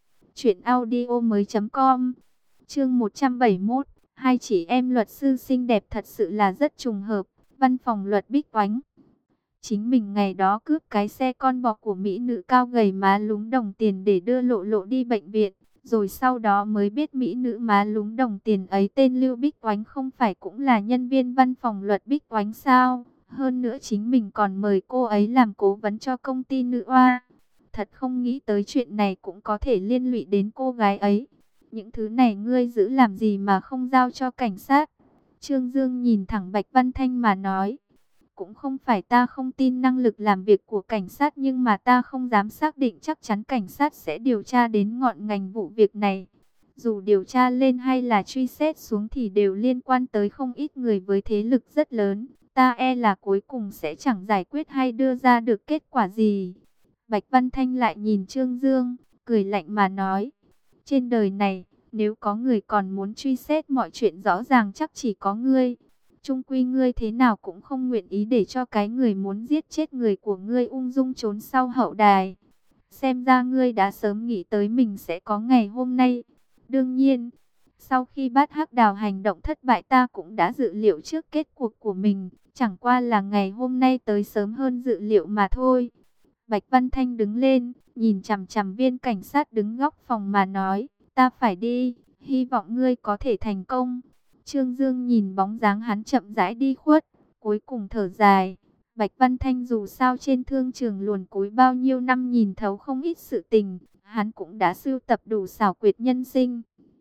truyệnaudiomoi.com. Chương 171. Hai chị em luật sư xinh đẹp thật sự là rất trùng hợp. Văn phòng luật Bích Oánh. Chính mình ngày đó cướp cái xe con bò của mỹ nữ cao gầy má lúm đồng tiền để đưa Lộ Lộ đi bệnh viện. Rồi sau đó mới biết mỹ nữ má lúm đồng tiền ấy tên Lưu Bích Oánh không phải cũng là nhân viên văn phòng luật Bích Oánh sao? Hơn nữa chính mình còn mời cô ấy làm cố vấn cho công ty nữ oa. Thật không nghĩ tới chuyện này cũng có thể liên lụy đến cô gái ấy. Những thứ này ngươi giữ làm gì mà không giao cho cảnh sát? Trương Dương nhìn thẳng Bạch Văn Thanh mà nói. Cũng không phải ta không tin năng lực làm việc của cảnh sát, nhưng mà ta không dám xác định chắc chắn cảnh sát sẽ điều tra đến ngọn ngành vụ việc này. Dù điều tra lên hay là truy xét xuống thì đều liên quan tới không ít người với thế lực rất lớn. Ta e là cuối cùng sẽ chẳng giải quyết hay đưa ra được kết quả gì. Bạch Văn Thanh lại nhìn Trương Dương, cười lạnh mà nói. Trên đời này, nếu có người còn muốn truy xét mọi chuyện rõ ràng chắc chỉ có ngươi. Chung quy ngươi thế nào cũng không nguyện ý để cho cái người muốn giết chết người của ngươi ung dung trốn sau hậu đài. Xem ra ngươi đã sớm nghĩ tới mình sẽ có ngày hôm nay. Đương nhiên, sau khi Bát Hắc Đào hành động thất bại ta cũng đã dự liệu trước kết cuộc của mình. Chẳng qua là ngày hôm nay tới sớm hơn dự liệu mà thôi. Bạch Văn Thanh đứng lên, nhìn chằm chằm viên cảnh sát đứng góc phòng mà nói. Ta phải đi, hy vọng ngươi có thể thành công. Trương Dương nhìn bóng dáng hắn chậm rãi đi khuất, cuối cùng thở dài. Bạch Văn Thanh dù sao trên thương trường luồn cúi bao nhiêu năm, nhìn thấu không ít sự tình, hắn cũng đã sưu tập đủ xảo quyệt nhân sinh.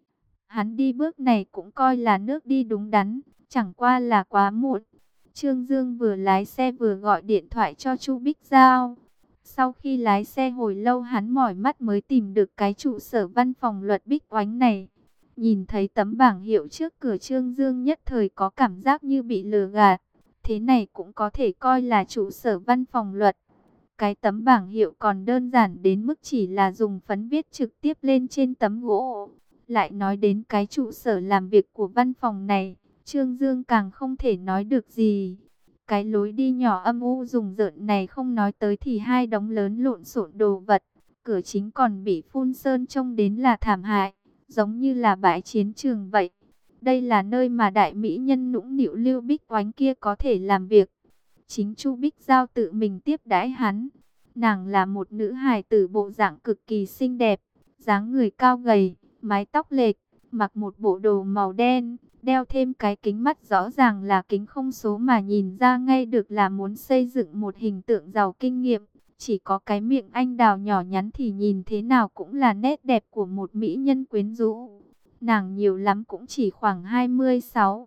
Hắn đi bước này cũng coi là nước đi đúng đắn, chẳng qua là quá muộn. Trương Dương vừa lái xe vừa gọi điện thoại cho Chu Bích Giao. Sau khi lái xe hồi lâu hắn mỏi mắt mới tìm được cái trụ sở văn phòng luật Bích Oánh này. Nhìn thấy tấm bảng hiệu trước cửa, Trương Dương nhất thời có cảm giác như bị lừa gạt. Thế này cũng có thể coi là trụ sở văn phòng luật. Cái tấm bảng hiệu còn đơn giản đến mức chỉ là dùng phấn viết trực tiếp lên trên tấm gỗ. Lại nói đến cái trụ sở làm việc của văn phòng này, Trương Dương càng không thể nói được gì. Cái lối đi nhỏ âm u rùng rợn này không nói tới thì hai đống lớn lộn xộn đồ vật. Cửa chính còn bị phun sơn trông đến là thảm hại, giống như là bãi chiến trường vậy. Đây là nơi mà đại mỹ nhân nũng nịu Lưu Bích Oánh kia có thể làm việc. Chính Chu Bích Giao tự mình tiếp đãi hắn. Nàng là một nữ hài tử bộ dạng cực kỳ xinh đẹp, dáng người cao gầy, mái tóc lệch, mặc một bộ đồ màu đen, đeo thêm cái kính mắt rõ ràng là kính không số mà nhìn ra ngay được là muốn xây dựng một hình tượng giàu kinh nghiệm. Chỉ có cái miệng anh đào nhỏ nhắn thì nhìn thế nào cũng là nét đẹp của một mỹ nhân quyến rũ. Nàng nhiều lắm cũng chỉ khoảng 26,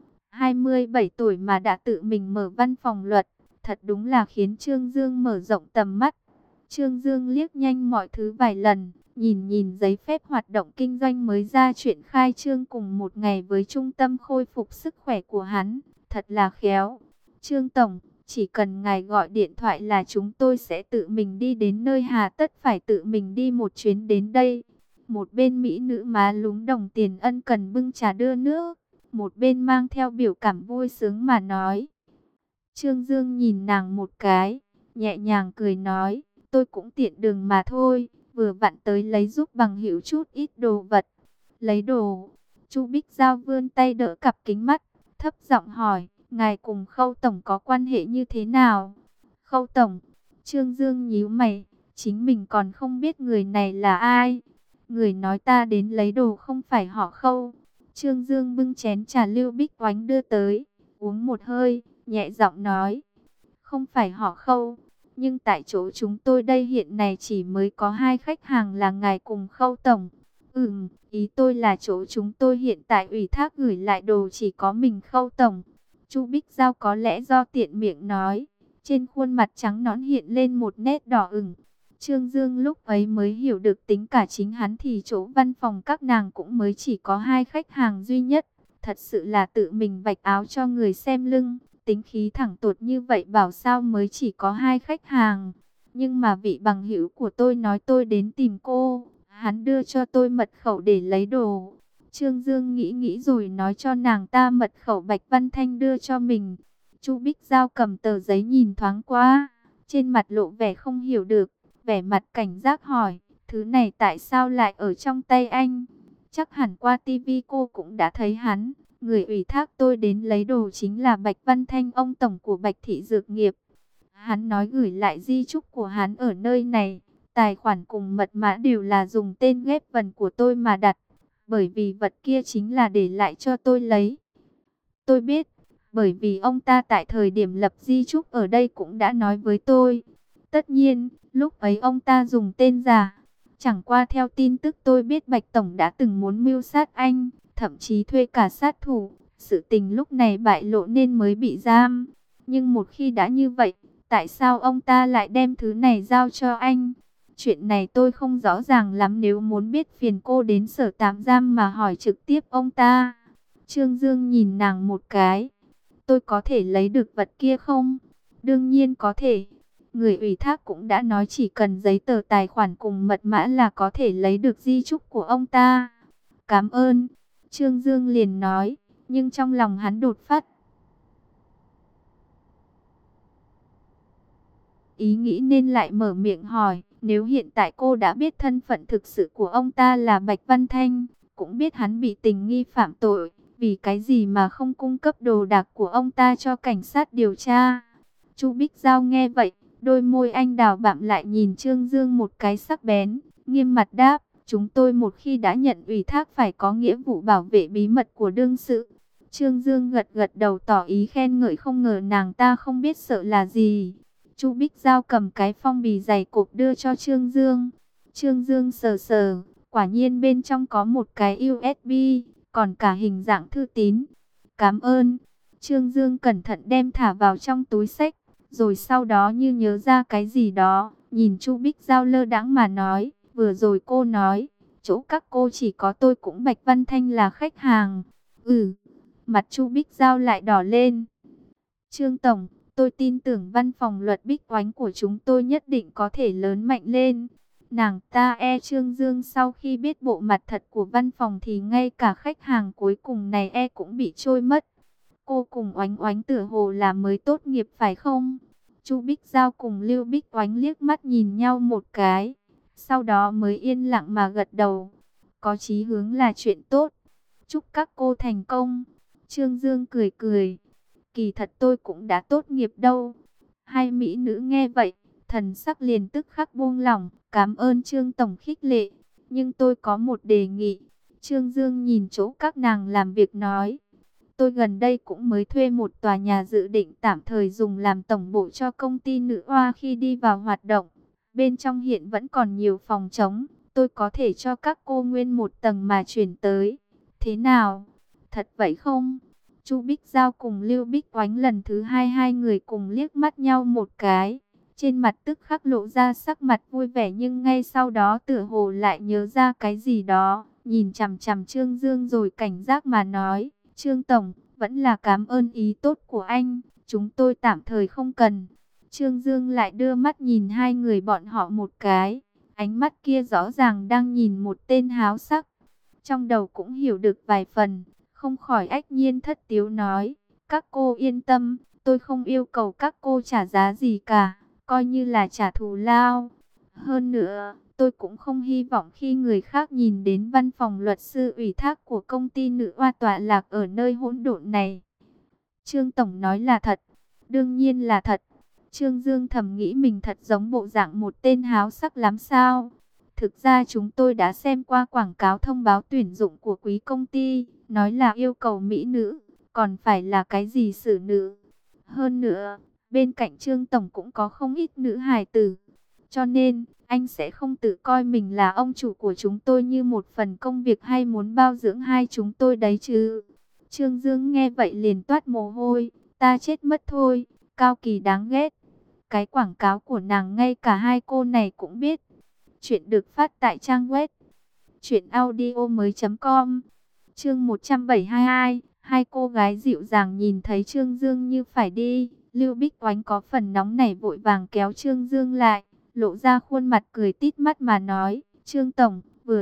27 tuổi mà đã tự mình mở văn phòng luật. Thật đúng là khiến Trương Dương mở rộng tầm mắt. Trương Dương liếc nhanh mọi thứ vài lần, Nhìn nhìn giấy phép hoạt động kinh doanh mới ra chuyện khai trương cùng một ngày với trung tâm khôi phục sức khỏe của hắn. Thật là khéo. Trương Tổng, chỉ cần ngài gọi điện thoại là chúng tôi sẽ tự mình đi đến nơi, hà tất phải tự mình đi một chuyến đến đây. Một bên mỹ nữ má lúm đồng tiền ân cần bưng trà đưa nước, một bên mang theo biểu cảm vui sướng mà nói. Trương Dương nhìn nàng một cái, nhẹ nhàng cười nói, tôi cũng tiện đường mà thôi, vừa vặn tới lấy giúp bằng hữu chút ít đồ vật. Lấy đồ? Chu Bích Giao vươn tay đỡ cặp kính mắt, thấp giọng hỏi, ngài cùng Khâu Tổng có quan hệ như thế nào? Khâu Tổng? Trương Dương nhíu mày, chính mình còn không biết người này là ai. Người nói ta đến lấy đồ không phải họ Khâu. Trương Dương bưng chén trà Lưu Bích Oánh đưa tới, uống một hơi, nhẹ giọng nói, không phải họ Khâu, nhưng tại chỗ chúng tôi đây hiện nay chỉ mới có 2 khách hàng là ngài cùng Khâu Tổng. Ý tôi là chỗ chúng tôi hiện tại ủy thác gửi lại đồ chỉ có mình Khâu Tổng. Chu Bích Giao có lẽ do tiện miệng nói, trên khuôn mặt trắng nõn hiện lên một nét đỏ ửng. Trương Dương lúc ấy mới hiểu được tính cả chính hắn thì chỗ văn phòng các nàng cũng mới chỉ có 2 khách hàng duy nhất. Thật sự là tự mình vạch áo cho người xem lưng, tính khí thẳng tuột như vậy bảo sao mới chỉ có 2 khách hàng. Nhưng mà vị bằng hữu của tôi nói tôi đến tìm cô, hắn đưa cho tôi mật khẩu để lấy đồ. Trương Dương nghĩ nghĩ rồi nói cho nàng ta mật khẩu Bạch Văn Thanh đưa cho mình. Chu Bích Giao cầm tờ giấy nhìn thoáng qua, trên mặt lộ vẻ không hiểu được, vẻ mặt cảnh giác hỏi, thứ này tại sao lại ở trong tay anh? Chắc hẳn qua tivi cô cũng đã thấy hắn. Người ủy thác tôi đến lấy đồ chính là Bạch Văn Thanh, ông tổng của Bạch Thị Dược Nghiệp. Hắn nói gửi lại di chúc của hắn ở nơi này. Tài khoản cùng mật mã đều là dùng tên ghép vần của tôi mà đặt. Bởi vì vật kia chính là để lại cho tôi lấy. Tôi biết, bởi vì ông ta tại thời điểm lập di chúc ở đây cũng đã nói với tôi. Tất nhiên, lúc ấy ông ta dùng tên giả. Chẳng qua theo tin tức tôi biết Bạch Tổng đã từng muốn mưu sát anh, thậm chí thuê cả sát thủ. Sự tình lúc này bại lộ nên mới bị giam. Nhưng một khi đã như vậy, tại sao ông ta lại đem thứ này giao cho anh? Chuyện này tôi không rõ ràng lắm, nếu muốn biết phiền cô đến sở tạm giam mà hỏi trực tiếp ông ta. Trương Dương nhìn nàng một cái. Tôi có thể lấy được vật kia không? Đương nhiên có thể. Người ủy thác cũng đã nói chỉ cần giấy tờ tài khoản cùng mật mã là có thể lấy được di chúc của ông ta. Cảm ơn. Trương Dương liền nói, nhưng trong lòng hắn đột phát ý nghĩ nên lại mở miệng hỏi, nếu hiện tại cô đã biết thân phận thực sự của ông ta là Bạch Văn Thanh, cũng biết hắn bị tình nghi phạm tội, vì cái gì mà không cung cấp đồ đạc của ông ta cho cảnh sát điều tra? Chu Bích Giao nghe vậy, đôi môi anh đào bạm lại nhìn Trương Dương một cái sắc bén, nghiêm mặt đáp, chúng tôi một khi đã nhận ủy thác phải có nghĩa vụ bảo vệ bí mật của đương sự. Trương Dương gật gật đầu tỏ ý khen ngợi, không ngờ nàng ta không biết sợ là gì. Chu Bích Giao cầm cái phong bì dày cộp đưa cho Trương Dương. Trương Dương sờ sờ, quả nhiên bên trong có một cái USB, còn cả hình dạng thư tín. Cảm ơn. Trương Dương cẩn thận đem thả vào trong túi xách, rồi sau đó như nhớ ra cái gì đó, nhìn Chu Bích Giao lơ đãng mà nói, vừa rồi cô nói, chỗ các cô chỉ có tôi cũng Bạch Văn Thanh là khách hàng. Mặt Chu Bích Giao lại đỏ lên. Trương Tổng, tôi tin tưởng văn phòng luật Bích Oánh của chúng tôi nhất định có thể lớn mạnh lên. Nàng ta Trương Dương sau khi biết bộ mặt thật của văn phòng thì ngay cả khách hàng cuối cùng này cũng bị trôi mất. Cô cùng Oánh Oánh tựa hồ là mới tốt nghiệp phải không? Chu Bích Giao cùng Lưu Bích Oánh liếc mắt nhìn nhau một cái, sau đó mới yên lặng mà gật đầu. Có chí hướng là chuyện tốt. Chúc các cô thành công. Trương Dương cười cười. Kỳ thật tôi cũng đã tốt nghiệp đâu. Hai mỹ nữ nghe vậy, thần sắc liền tức khắc buông lỏng. Cảm ơn Trương Tổng khích lệ, nhưng tôi có một đề nghị. Trương Dương nhìn chỗ các nàng làm việc nói, tôi gần đây cũng mới thuê một tòa nhà dự định tạm thời dùng làm tổng bộ cho công ty nữ oa khi đi vào hoạt động. Bên trong hiện vẫn còn nhiều phòng trống, tôi có thể cho các cô nguyên một tầng mà chuyển tới. Thế nào? Thật vậy không? Chu Bích Giao cùng Lưu Bích Oánh lần thứ hai người cùng liếc mắt nhau một cái. Trên mặt tức khắc lộ ra sắc mặt vui vẻ, nhưng ngay sau đó tựa hồ lại nhớ ra cái gì đó, nhìn chằm chằm Trương Dương rồi cảnh giác mà nói, Trương Tổng, vẫn là cảm ơn ý tốt của anh, chúng tôi tạm thời không cần. Trương Dương lại đưa mắt nhìn hai người bọn họ một cái, ánh mắt kia rõ ràng đang nhìn một tên háo sắc. Trong đầu cũng hiểu được vài phần, không khỏi ách nhiên thất tiếu nói, các cô yên tâm, tôi không yêu cầu các cô trả giá gì cả, coi như là trả thù lao. Hơn nữa, tôi cũng không hy vọng khi người khác nhìn đến văn phòng luật sư ủy thác của công ty nữ oa tọa lạc ở nơi hỗn độn này. Trương Tổng nói là thật, đương nhiên là thật. Trương Dương thầm nghĩ mình thật giống bộ dạng một tên háo sắc lắm sao. Thực ra chúng tôi đã xem qua quảng cáo thông báo tuyển dụng của quý công ty, nói là yêu cầu mỹ nữ, còn phải là cái gì xử nữ. Hơn nữa, bên cạnh Trương Tổng cũng có không ít nữ hài tử. Cho nên, anh sẽ không tự coi mình là ông chủ của chúng tôi như một phần công việc hay muốn bao dưỡng hai chúng tôi đấy chứ. Trương Dương nghe vậy liền toát mồ hôi, ta chết mất thôi, Cao Kỳ đáng ghét. Cái quảng cáo của nàng ngay cả hai cô này cũng biết. Chuyện được phát tại trang web truyệnaudiomoi.com. Chương 172, hai cô gái dịu dàng nhìn thấy Trương Dương như phải đi, Lưu Bích Oánh có phần nóng nảy vội vàng kéo Trương Dương lại, lộ ra khuôn mặt cười tít mắt mà nói, Trương Tổng,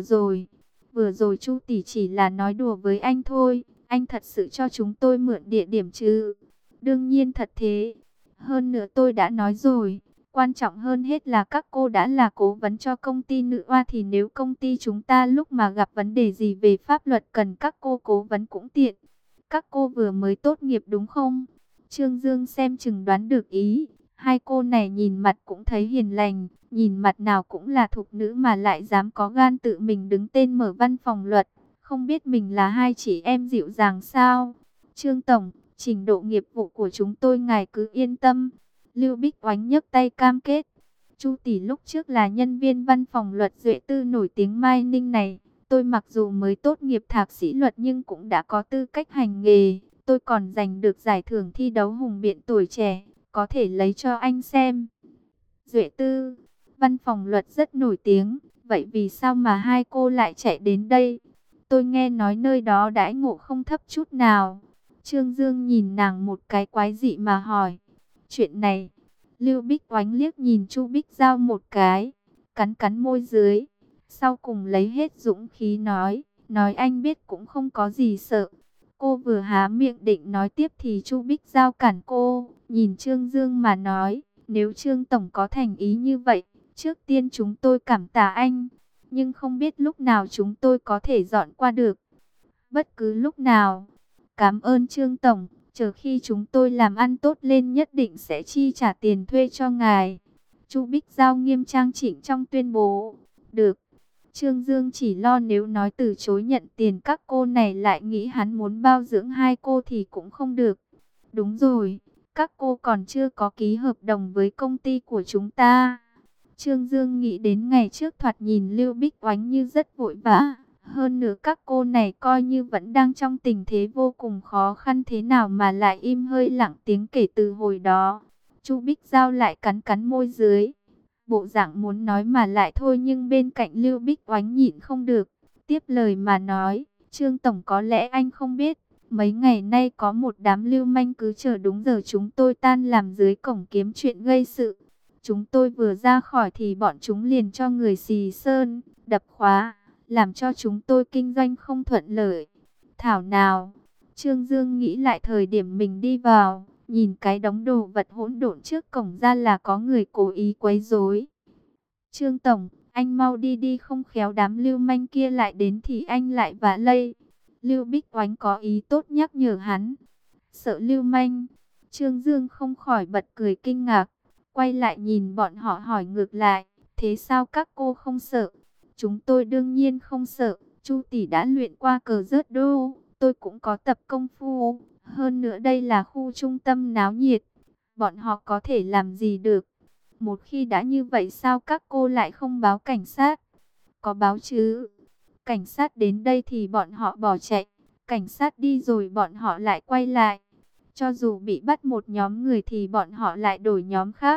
vừa rồi Chu tỷ chỉ là nói đùa với anh thôi, anh thật sự cho chúng tôi mượn địa điểm chứ? Đương nhiên thật thế. Hơn nữa tôi đã nói rồi, quan trọng hơn hết là các cô đã là cố vấn cho công ty nữ oa thì nếu công ty chúng ta lúc mà gặp vấn đề gì về pháp luật cần các cô cố vấn cũng tiện. Các cô vừa mới tốt nghiệp đúng không? Trương Dương xem chừng đoán được ý. Hai cô này nhìn mặt cũng thấy hiền lành, nhìn mặt nào cũng là thục nữ mà lại dám có gan tự mình đứng tên mở văn phòng luật. Không biết mình là hai chị em dịu dàng sao? Trương Tổng, trình độ nghiệp vụ của chúng tôi ngài cứ yên tâm. Lưu Bích Oánh nhấc tay cam kết. Chu tỷ lúc trước là nhân viên văn phòng luật Duệ Tư nổi tiếng Mai Ninh này. Tôi mặc dù mới tốt nghiệp thạc sĩ luật nhưng cũng đã có tư cách hành nghề. Tôi còn giành được giải thưởng thi đấu hùng biện tuổi trẻ. Có thể lấy cho anh xem. Duệ Tư, văn phòng luật rất nổi tiếng. Vậy vì sao mà hai cô lại chạy đến đây? Tôi nghe nói nơi đó đãi ngộ không thấp chút nào. Trương Dương nhìn nàng một cái quái dị mà hỏi. Chuyện này, Lưu Bích Oánh liếc nhìn Chu Bích Giao một cái, cắn cắn môi dưới. Sau cùng lấy hết dũng khí nói anh biết cũng không có gì sợ. Cô vừa há miệng định nói tiếp thì Chu Bích Giao cản cô, nhìn Trương Dương mà nói, nếu Trương Tổng có thành ý như vậy, trước tiên chúng tôi cảm tạ anh, nhưng không biết lúc nào chúng tôi có thể dọn qua được. Bất cứ lúc nào. Cảm ơn Trương Tổng, chờ khi chúng tôi làm ăn tốt lên nhất định sẽ chi trả tiền thuê cho ngài. Chu Bích Giao nghiêm trang chỉnh trong tuyên bố. Được. Trương Dương chỉ lo nếu nói từ chối nhận tiền các cô này lại nghĩ hắn muốn bao dưỡng hai cô thì cũng không được. Đúng rồi, các cô còn chưa có ký hợp đồng với công ty của chúng ta. Trương Dương nghĩ đến ngày trước thoạt nhìn Lưu Bích Oánh như rất vội vã. Hơn nữa các cô này coi như vẫn đang trong tình thế vô cùng khó khăn thế nào mà lại im hơi lặng tiếng kể từ hồi đó. Chu Bích Giao lại cắn cắn môi dưới. Bộ dạng muốn nói mà lại thôi nhưng bên cạnh Lưu Bích Oánh nhịn không được. Tiếp lời mà nói, Trương Tổng có lẽ anh không biết. Mấy ngày nay có một đám lưu manh cứ chờ đúng giờ chúng tôi tan làm dưới cổng kiếm chuyện gây sự. Chúng tôi vừa ra khỏi thì bọn chúng liền cho người xì sơn, đập khóa, làm cho chúng tôi kinh doanh không thuận lợi. Thảo nào, Trương Dương nghĩ lại thời điểm mình đi vào, nhìn cái đống đồ vật hỗn độn trước cổng ra là có người cố ý quấy rối. Trương Tổng, anh mau đi đi không khéo đám lưu manh kia lại đến thì anh lại vạ lây. Lưu Bích Oánh có ý tốt nhắc nhở hắn. Sợ lưu manh, Trương Dương không khỏi bật cười kinh ngạc, quay lại nhìn bọn họ hỏi ngược lại, thế sao các cô không sợ? Chúng tôi đương nhiên không sợ, Chu tỷ đã luyện qua cờ rớt đô, tôi cũng có tập công phu, hơn nữa đây là khu trung tâm náo nhiệt, bọn họ có thể làm gì được? Một khi đã như vậy sao các cô lại không báo cảnh sát? Có báo chứ? Cảnh sát đến đây thì bọn họ bỏ chạy, cảnh sát đi rồi bọn họ lại quay lại. Cho dù bị bắt một nhóm người thì bọn họ lại đổi nhóm khác.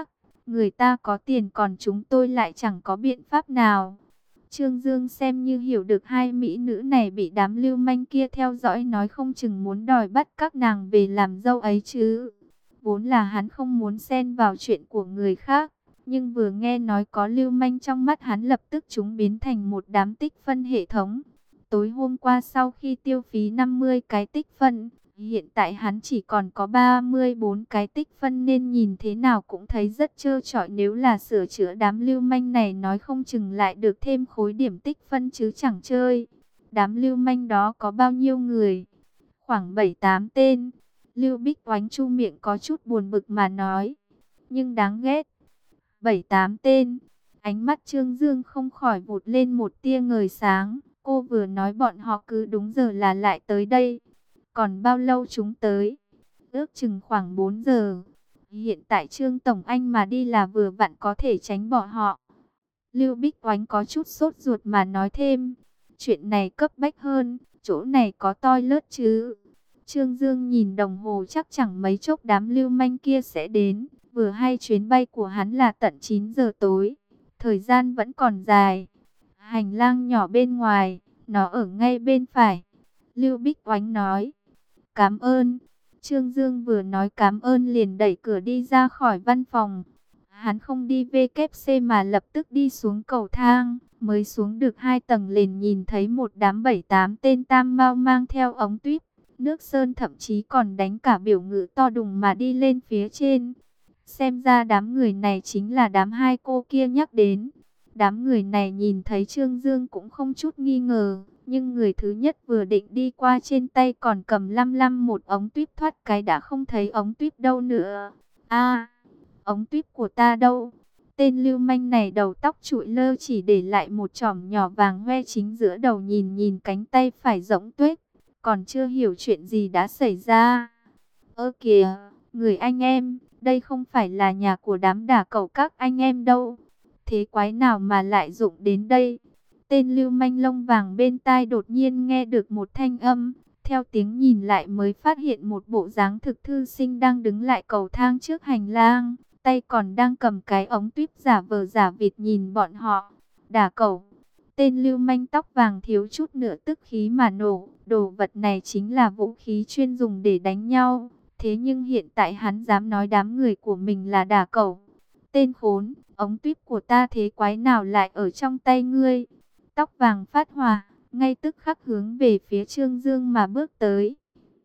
Người ta có tiền còn chúng tôi lại chẳng có biện pháp nào. Trương Dương xem như hiểu được hai mỹ nữ này bị đám lưu manh kia theo dõi, nói không chừng muốn đòi bắt các nàng về làm dâu ấy chứ. Vốn là hắn không muốn xen vào chuyện của người khác, nhưng vừa nghe nói có lưu manh trong mắt hắn, lập tức chúng biến thành một đám tích phân hệ thống. Tối hôm qua sau khi tiêu phí 50 cái tích phân, hiện tại hắn chỉ còn có 34 cái tích phân, nên nhìn thế nào cũng thấy rất trơ trọi. Nếu là sửa chữa đám lưu manh này, nói không chừng lại được thêm khối điểm tích phân chứ chẳng chơi. Đám lưu manh đó có bao nhiêu người? Khoảng 7-8 tên. Lưu Bích Oánh chu miệng có chút buồn bực mà nói. Nhưng đáng ghét. 7-8 tên. Ánh mắt Trương Dương không khỏi vụt lên một tia ngời sáng. Cô vừa nói bọn họ cứ đúng giờ là lại tới đây. Còn bao lâu chúng tới? Ước chừng khoảng 4 giờ. Hiện tại Trương Tổng Anh mà đi là vừa vặn có thể tránh bỏ họ. Lưu Bích Oánh có chút sốt ruột mà nói thêm. Chuyện này cấp bách hơn. Chỗ này có toilet chứ? Trương Dương nhìn đồng hồ, chắc chẳng mấy chốc đám lưu manh kia sẽ đến. Vừa hay chuyến bay của hắn là tận 9 giờ tối. Thời gian vẫn còn dài. Hành lang nhỏ bên ngoài, nó ở ngay bên phải. Lưu Bích Oánh nói. Cảm ơn. Trương Dương vừa nói cảm ơn liền đẩy cửa đi ra khỏi văn phòng. Hắn không đi WC mà lập tức đi xuống cầu thang. Mới xuống được 2 tầng liền nhìn thấy một đám 7-8 tên tam mau mang theo ống tuyếp. Nước sơn thậm chí còn đánh cả biểu ngữ to đùng mà đi lên phía trên. Xem ra đám người này chính là đám hai cô kia nhắc đến. Đám người này nhìn thấy Trương Dương cũng không chút nghi ngờ. Nhưng người thứ nhất vừa định đi qua, trên tay còn cầm lăm lăm một ống tuyếp, thoát cái đã không thấy ống tuyếp đâu nữa. A, ống tuyếp của ta đâu? Tên lưu manh này đầu tóc trụi lơ, chỉ để lại một chòm nhỏ vàng hoe chính giữa đầu, nhìn nhìn cánh tay phải rỗng tuếch. Còn chưa hiểu chuyện gì đã xảy ra. Ơ kìa, người anh em, đây không phải là nhà của đám đả cẩu các anh em đâu. Thế quái nào mà lại dụng đến đây? Tên lưu manh lông vàng bên tai đột nhiên nghe được một thanh âm. Theo tiếng nhìn lại mới phát hiện một bộ dáng thực thư sinh đang đứng lại cầu thang trước hành lang. Tay còn đang cầm cái ống tuyếp giả vờ giả vịt nhìn bọn họ. Đả cẩu. Tên lưu manh tóc vàng thiếu chút nữa tức khí mà nổ. Đồ vật này chính là vũ khí chuyên dùng để đánh nhau. Thế nhưng hiện tại hắn dám nói đám người của mình là đả cẩu. Tên khốn, ống tuyếp của ta thế quái nào lại ở trong tay ngươi? Tóc vàng phát hỏa, ngay tức khắc hướng về phía Trương Dương mà bước tới.